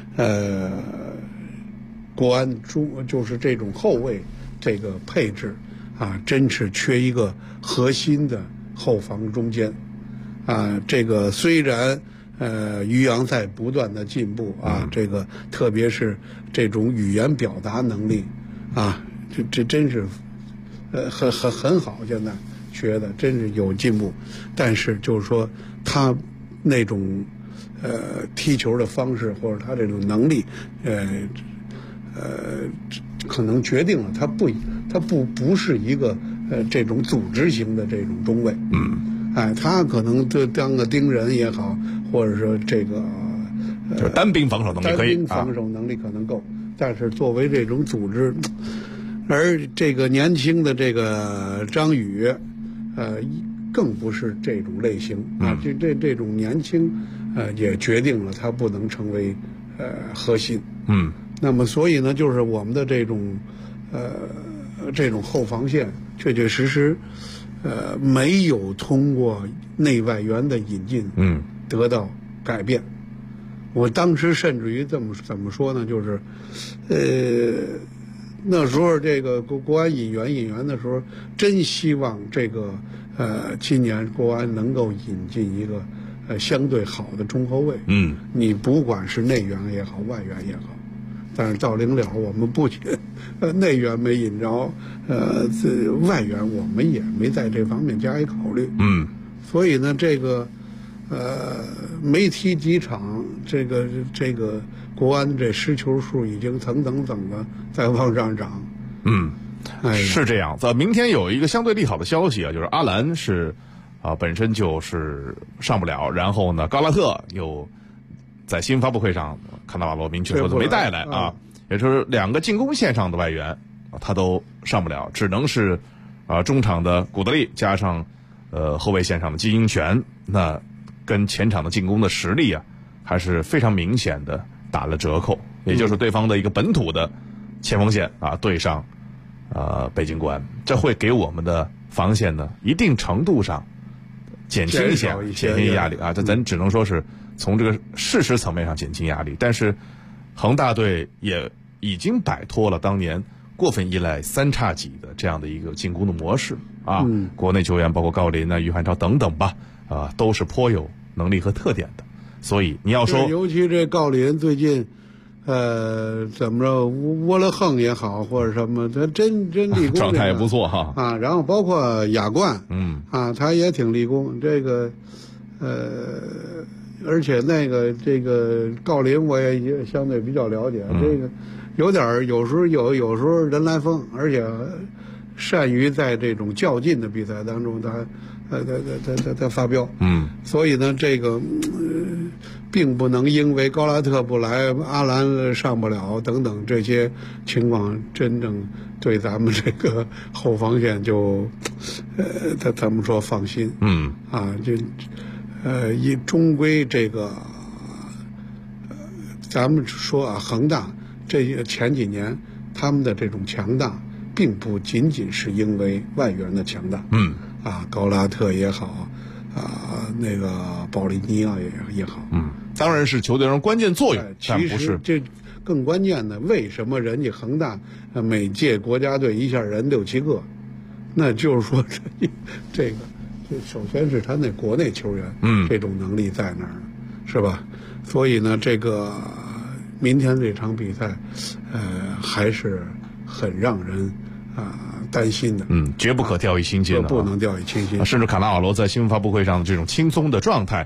国安就是这种后卫这个配置真是缺一个核心的后防中间这个虽然于洋在不断的进步这个特别是这种语言表达能力这真是很好，现在学的真是有进步，但是就是说他那种踢球的方式或者他这种能力，可能决定了他不是一个这种组织型的这种中卫。他可能就当个盯人也好，或者说这个就是单兵防守能力可以， 单兵防守能力可能够，但是作为这种组织，而这个年轻的这个张宇，更不是这种类型这种年轻。也决定了他不能成为核心。那么所以呢，就是我们的这种后防线确确实实没有通过内外援的引进得到改变。我当时甚至于怎么说呢，就是那时候这个国安引援的时候，真希望这个今年国安能够引进一个相对好的中后卫。你不管是内援也好，外援也好，但是到临了我们不仅内援没引着，外援我们也没在这方面加以考虑。所以呢，这个没踢几场，这个国安这失球数已经层层的在往上涨。 是这样。明天有一个相对利好的消息就是阿兰是。本身就是上不了，然后呢，高拉特又在新闻发布会上，卡纳瓦罗明确说他没带来也就是两个进攻线上的外援他都上不了，只能是中场的古德利加上后卫线上的金英权，那跟前场的进攻的实力还是非常明显的打了折扣，也就是对方的一个本土的前锋线对上北京国安，这会给我们的防线呢一定程度上减轻一些压力这咱只能说是从这个事实层面上减轻压力。但是恒大队也已经摆脱了当年过分依赖三叉戟的这样的一个进攻的模式国内球员包括郜林于汉超等等吧都是颇有能力和特点的。所以你要说尤其这郜林最近怎么着窝了横也好或者什么，他真立功状态也不错然后包括亚冠他也挺立功这个而且这个郜林我也相对比较了解这个有时候人来疯，而且善于在这种较劲的比赛当中他发飙所以呢这个并不能因为高拉特不来，阿兰上不了等等这些情况，真正对咱们这个后防线就，怎么说放心？终归这个，咱们说恒大这前几年他们的这种强大， 并不仅仅是因为外援的强大，高拉特也好，那个保利尼奥也好， 当然是球队上关键作用，但不是这更关键的，为什么人家恒大每届国家队一下人6、7个？那就是说这首先是他那国内球员，这种能力在那儿，是吧？所以呢，这个明天这场比赛，还是很让人担心的。 绝不可掉以轻心的， 不能掉以轻心。 甚至卡纳瓦罗在新闻发布会上的这种轻松的状态，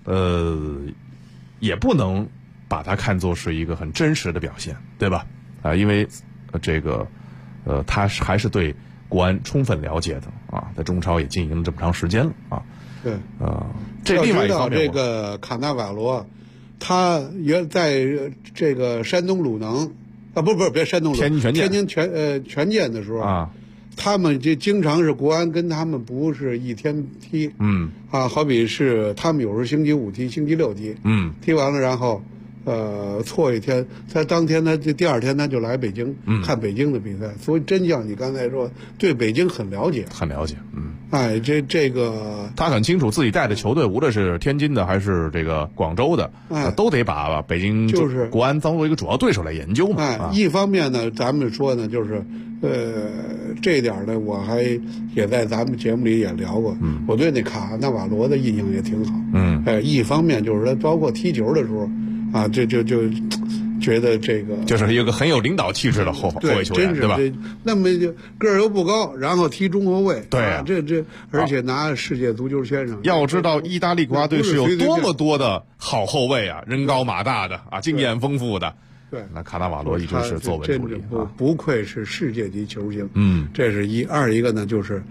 也不能把它看作是一个很真实的表现，对吧？因为这个他还是对国安充分了解的在中超也经营了这么长时间了对， 这另外一方面， 这个卡纳瓦罗，他原在这个山东鲁能别山东鲁能，天津权健的时候他们就经常是国安跟他们不是一天踢，好比是他们有时候星期5踢，星期6踢，踢完了然后错一天，他当天第二天他就来北京看北京的比赛，所以真像你刚才说，对北京很了解，这个他很清楚自己带的球队，无论是天津的还是这个广州的，都得把北京就是国安当做一个主要对手来研究嘛。 一方面呢，咱们说呢，就是这一点呢，我还也在咱们节目里也聊过，我对那卡纳瓦罗的印象也挺好。一方面就是说，包括踢球的时候。这就觉得这个就是一个很有领导气质的后卫球员，对吧？ 那么个儿又不高，然后踢中后卫， 对这而且拿世界足球先生。 要知道意大利国家队是有多么多的好后卫人高马大的经验丰富的。 对， 那卡纳瓦罗一直是坐稳主力不愧是世界级球星。这是二一个呢，就是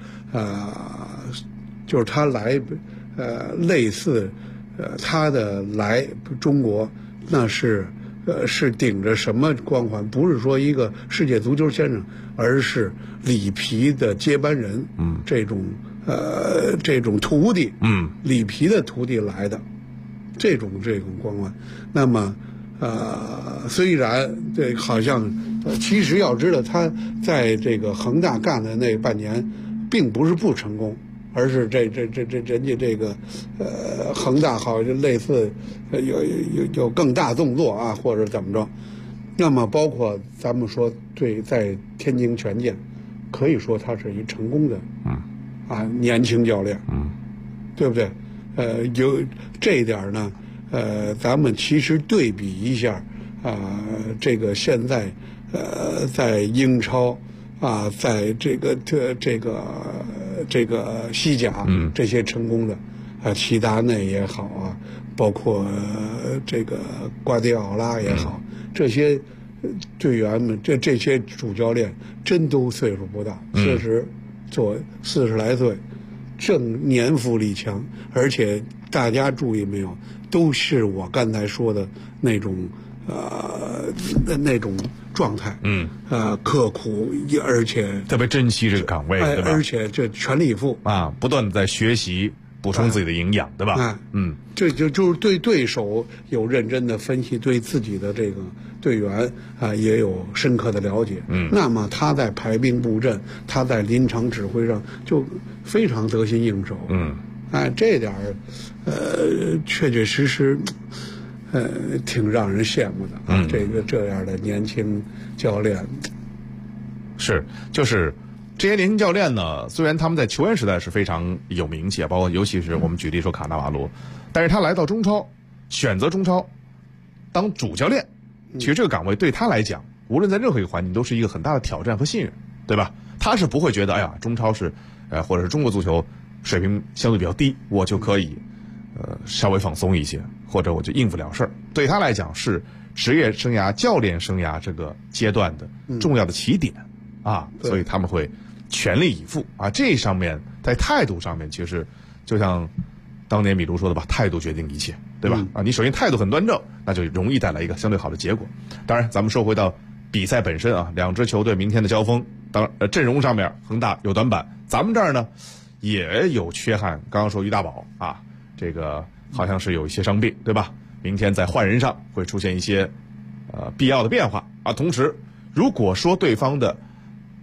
就是他来类似他的来中国。那是顶着什么光环？不是说一个世界足球先生，而是里皮的接班人。这种徒弟，里皮的徒弟来的，这种光环。那么，虽然这好像，其实要知道他在这个恒大干的那半年，并不是不成功。而是人家这个恒大好像类似有更大动作或者怎么着，那么包括咱们说在天津权健，可以说他是一成功的年轻教练，对不对？有这一点呢，咱们其实对比一下这个现在在英超在这个西甲这些成功的齐达内也好包括这个瓜迪奥拉也好，这些队员们这些主教练真都岁数不大，40来岁，正年富力强，而且大家注意没有，都是我刚才说的那种状态，刻苦，而且特别珍惜这个岗位，对吧？ 而且这全力以赴不断的在学习，补充自己的营养，对吧？ 这就是对对手有认真的分析，对自己的这个队员也有深刻的了解。那么他在排兵布阵，他在临场指挥上就非常得心应手。这点确确实实。挺让人羡慕的这样的年轻教练。 就是这些年轻教练呢，虽然他们在球员时代是非常有名气包括尤其是我们举例说卡纳瓦罗，但是他来到中超，选择中超当主教练，其实这个岗位对他来讲，无论在任何一个环境都是一个很大的挑战和信任，对吧？他是不会觉得中超是或者是中国足球水平相对比较低，我就可以稍微放松一些，或者我就应付了事儿。对他来讲是职业生涯、教练生涯这个阶段的重要的起点所以他们会全力以赴这上面在态度上面，其实就像当年米卢说的吧，态度决定一切，对吧？你首先态度很端正，那就容易带来一个相对好的结果。当然，咱们说回到比赛本身两支球队明天的交锋，当然阵容上面恒大有短板，咱们这儿呢也有缺憾。刚刚说于大宝这个好像是有一些伤病，对吧？明天在换人上会出现一些必要的变化同时，如果说对方的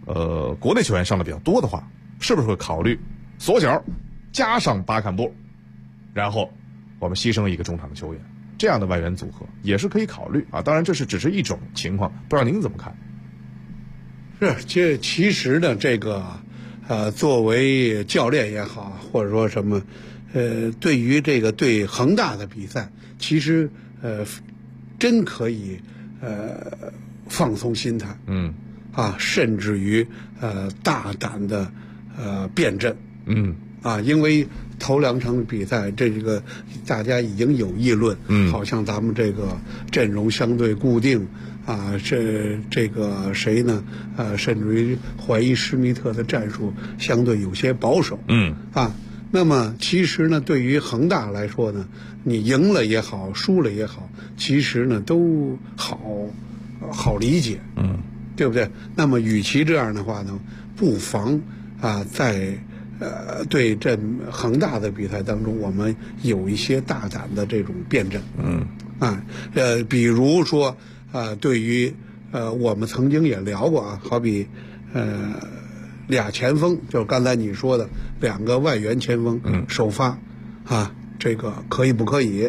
国内球员上的比较多的话，是不是会考虑左脚加上巴坎布，然后我们牺牲一个中场的球员，这样的外援组合也是可以考虑啊。当然这是只是一种情况，不知道您怎么看？ 是，其实呢，这个作为教练也好，或者说什么，对于这个对恒大的比赛，其实真可以放松心态，甚至于大胆的变阵，因为头2场比赛，这个大家已经有议论，好像咱们这个阵容相对固定这个谁呢？甚至于怀疑施密特的战术相对有些保守，那么其实呢，对于恒大来说呢，你赢了也好，输了也好，其实呢都好理解，对不对？那么与其这样的话呢，不妨在对这恒大的比赛当中，我们有一些大胆的这种辩证，比如说对于我们曾经也聊过好比俩前锋，就是刚才你说的2个外援前锋首发这个可以不可以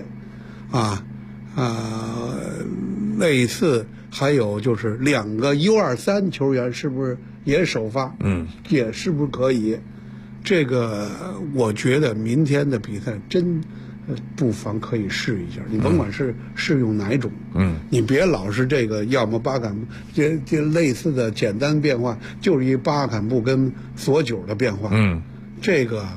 类似还有就是2个U23球员是不是也首发？也是不是可以？这个我觉得明天的比赛真不妨可以试一下，你甭管是试用哪种，你别老是这个，要么巴坎布这类似的简单变化，就是一巴坎布跟左九的变化，这个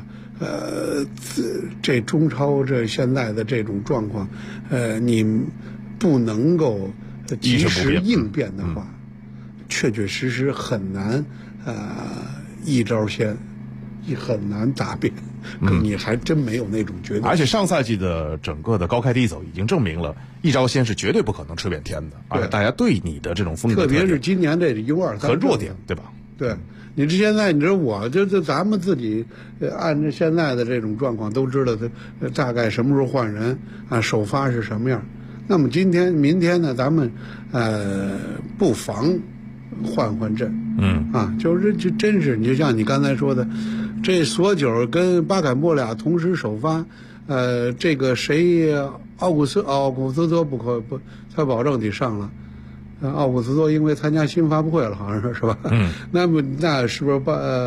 这中超这现在的这种状况，你不能够及时应变的话，确确实实很难一招鲜，很难答辩。你还真没有那种绝对。 而且上赛季的整个的高开低走已经证明了，一招鲜是绝对不可能吃遍天的。而且大家对你的这种风格， 特别是今年这U23 和弱点，对吧？ 对，你这现在你知道我这咱们自己按照现在的这种状况都知道他大概什么时候换人首发是什么样。那么明天呢，咱们不妨换阵，就是就真是你就像你刚才说的，这索九跟巴坎布俩同时首发，这个谁奥古斯托不，他保证得上了。奥古斯托因为参加新闻发布会了，好像是吧？那是不是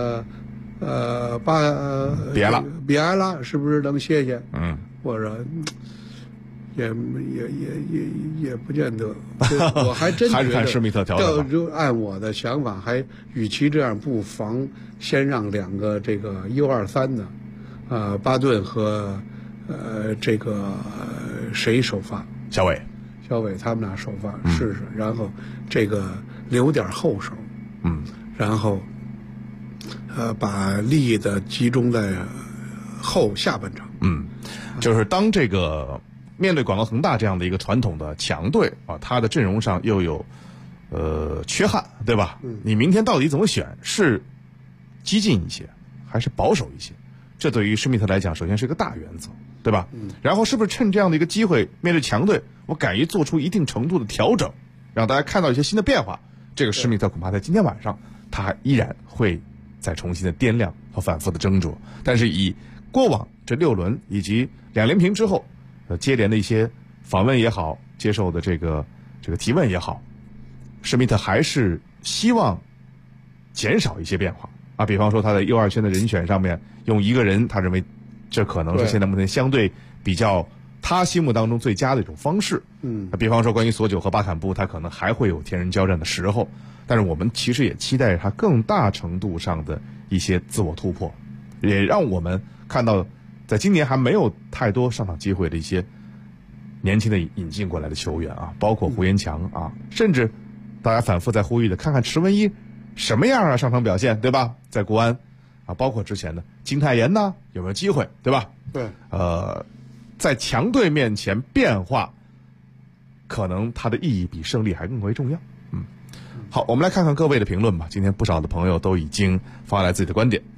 比埃拉是不是能歇歇？或者也不见得。我还真觉得还是看施密特调整。 就按我的想法，还与其这样，不妨先让2个这个U23的巴顿和这个谁首发？小伟他们俩首发试试，然后这个留点后手，然后把力的集中在下半场。 就是当这个面对广州恒大这样的一个传统的强队他的阵容上又有缺憾，对吧？你明天到底怎么选？是激进一些还是保守一些？这对于施密特来讲，首先是一个大原则，对吧？然后是不是趁这样的一个机会，面对强队，我敢于做出一定程度的调整，让大家看到一些新的变化？这个施密特恐怕在今天晚上，他依然会再重新的掂量和反复的斟酌。但是以过往这6轮以及2连平之后，接连的一些访问也好，接受的这个提问也好，施密特还是希望减少一些变化比方说他在U2圈的人选上面用1个人，他认为这可能是现在目前相对比较他心目当中最佳的一种方式。比方说关于索九和巴坎布，他可能还会有天人交战的时候，但是我们其实也期待他更大程度上的一些自我突破，也让我们看到在今年还没有太多上场机会的一些年轻的引进过来的球员包括胡延强甚至大家反复在呼吁的，看看池文一什么样上场表现，对吧？在国安包括之前的金泰妍呢，有没有机会，对吧？ 对， 在强队面前变化，可能它的意义比胜利还更为重要。好，我们来看看各位的评论吧。今天不少的朋友都已经发来自己的观点。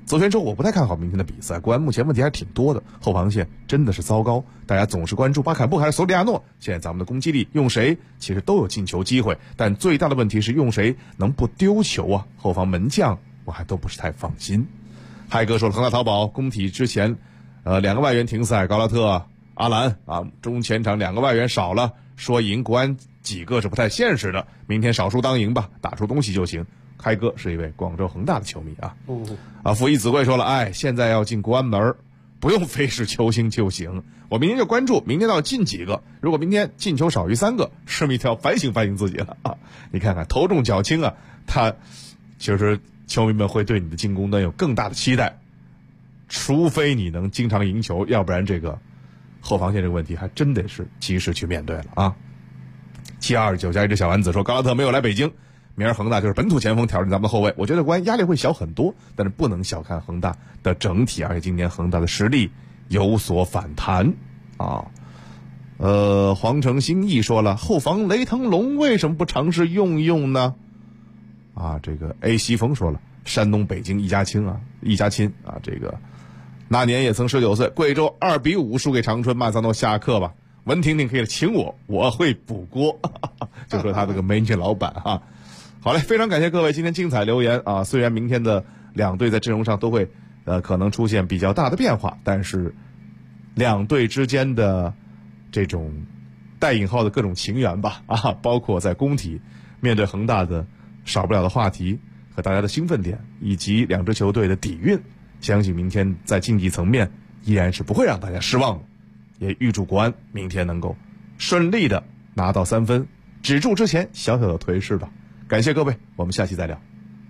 昨天说我不太看好明天的比赛，国安目前问题还挺多的，后防线真的是糟糕，大家总是关注巴坎布还是索里亚诺，现在咱们的攻击力用谁其实都有进球机会，但最大的问题是用谁能不丢球啊，后防门将我还都不是太放心。嗨哥说了，恒大淘宝工体之前2个外援停赛，高拉特、阿兰啊，中前场2个外援少了，说赢国安几个是不太现实的，明天少输当赢吧，打出东西就行。开哥是一位广州恒大的球迷啊，傅一子贵说了，现在要进国安门，不用非是球星就行，我明天就关注明天到底进几个，如果明天进球少于3个，施密特要反省反省自己了啊！你看看头重脚轻啊，他其实球迷们会对你的进攻端有更大的期待，除非你能经常赢球，要不然这个后防线这个问题还真得是及时去面对了啊。7229加一只小丸子说，高拉特没有来北京，明儿恒大就是本土前锋挑战咱们的后卫，我觉得国安压力会小很多，但是不能小看恒大的整体，而且今年恒大的实力有所反弹啊。黄城新义说了，后防雷腾龙为什么不尝试用一用呢？啊，这个 A 西风说了，山东北京一家亲啊，这个那年也曾19岁，贵州2-5输给长春，曼萨诺下课吧，文婷婷可以请我会补锅，就说他这个美女老板哈。好嘞，非常感谢各位今天精彩留言啊！虽然明天的两队在阵容上都会可能出现比较大的变化，但是两队之间的这种带引号的各种情缘吧啊，包括在工体面对恒大的少不了的话题和大家的兴奋点，以及两支球队的底蕴，相信明天在竞技层面依然是不会让大家失望的。也预祝国安明天能够顺利的拿到3分，止住之前小小的颓势吧。感谢各位，我们下期再聊。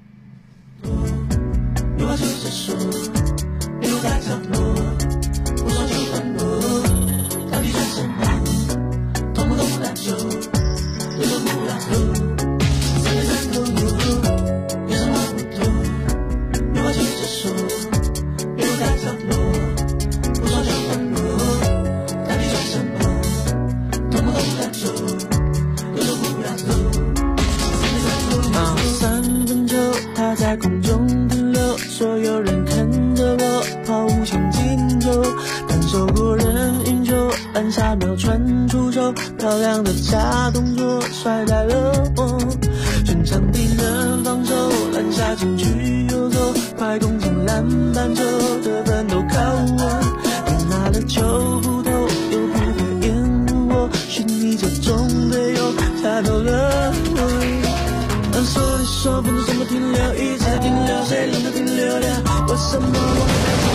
在空中停留，所有人看着我抛无穷进球，单手过人运球，按下秒传出手，漂亮的假动作甩开了我，全场敌人防守，篮下禁区游走，快攻进篮板球，得分都靠我，你拿了球不投又不会厌恶我，寻你这种队友才投了我。说你说不能这么停留，一直停留，谁能够停留的？为什么我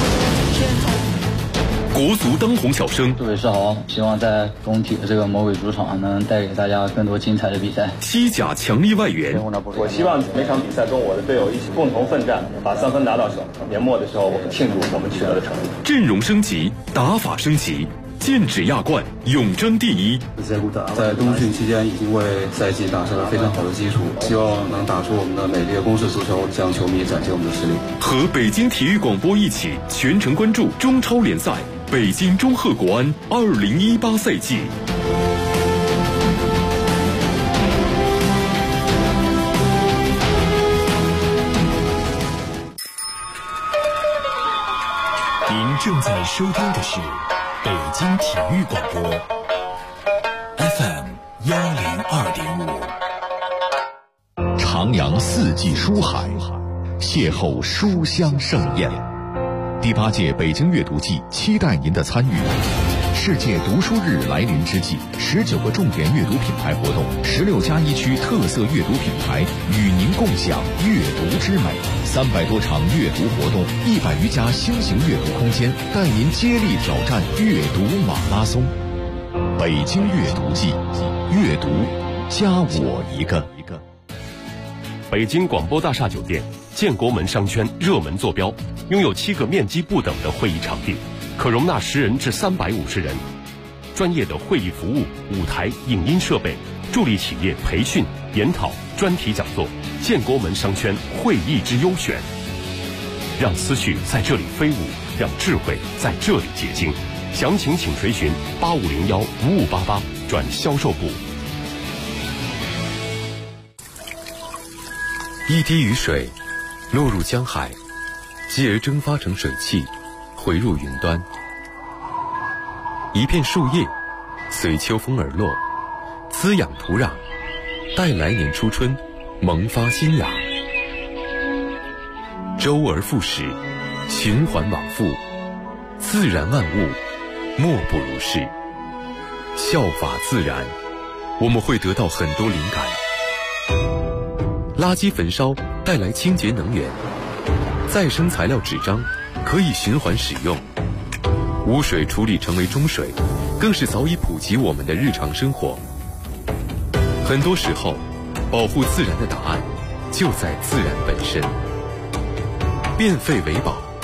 还在国足当红小生， 各位是好，希望在工体的这个魔鬼主场能带给大家更多精彩的比赛。 西甲强力外援， 我希望每场比赛跟我的队友一起共同奋战，把3分拿到手。年末的时候，我们庆祝我们取得的成绩。 阵容升级，打法升级。剑指亚冠，永争第一。 在冬训期间已经为赛季打下了非常好的基础，希望能打出我们的美丽的攻势足球，向球迷展现我们的实力。 和北京体育广播一起全程关注中超联赛，北京中赫国安2018赛季。 您正在收听的是北京体育广播 FM 102.5，徜徉四季书海，邂逅书香盛宴。第8届北京阅读季期待您的参与。世界读书日来临之际，19个重点阅读品牌活动，16+1区特色阅读品牌与您共享阅读之美，300多场阅读活动，100余家新型阅读空间，带您接力挑战阅读马拉松。北京阅读季，阅读加我一个。 北京广播大厦酒店建国门商圈热门坐标，拥有7个面积不等的会议场地，可容纳10人至350人，专业的会议服务、舞台、影音设备，助力企业培训、研讨、专题讲座。建国门商圈会议之优选，让思绪在这里飞舞，让智慧在这里结晶。详情请垂询8501-5588转销售部。 一滴雨水落入江海， 继而蒸发成水汽，回入云端。一片树叶随秋风而落，滋养土壤，待来年初春萌发新芽。周而复始，循环往复，自然万物莫不如是。效法自然，我们会得到很多灵感。垃圾焚烧带来清洁能源，再生材料纸张可以循环使用，污水处理成为中水，更是早已普及我们的日常生活。很多时候，保护自然的答案就在自然本身。变废为宝，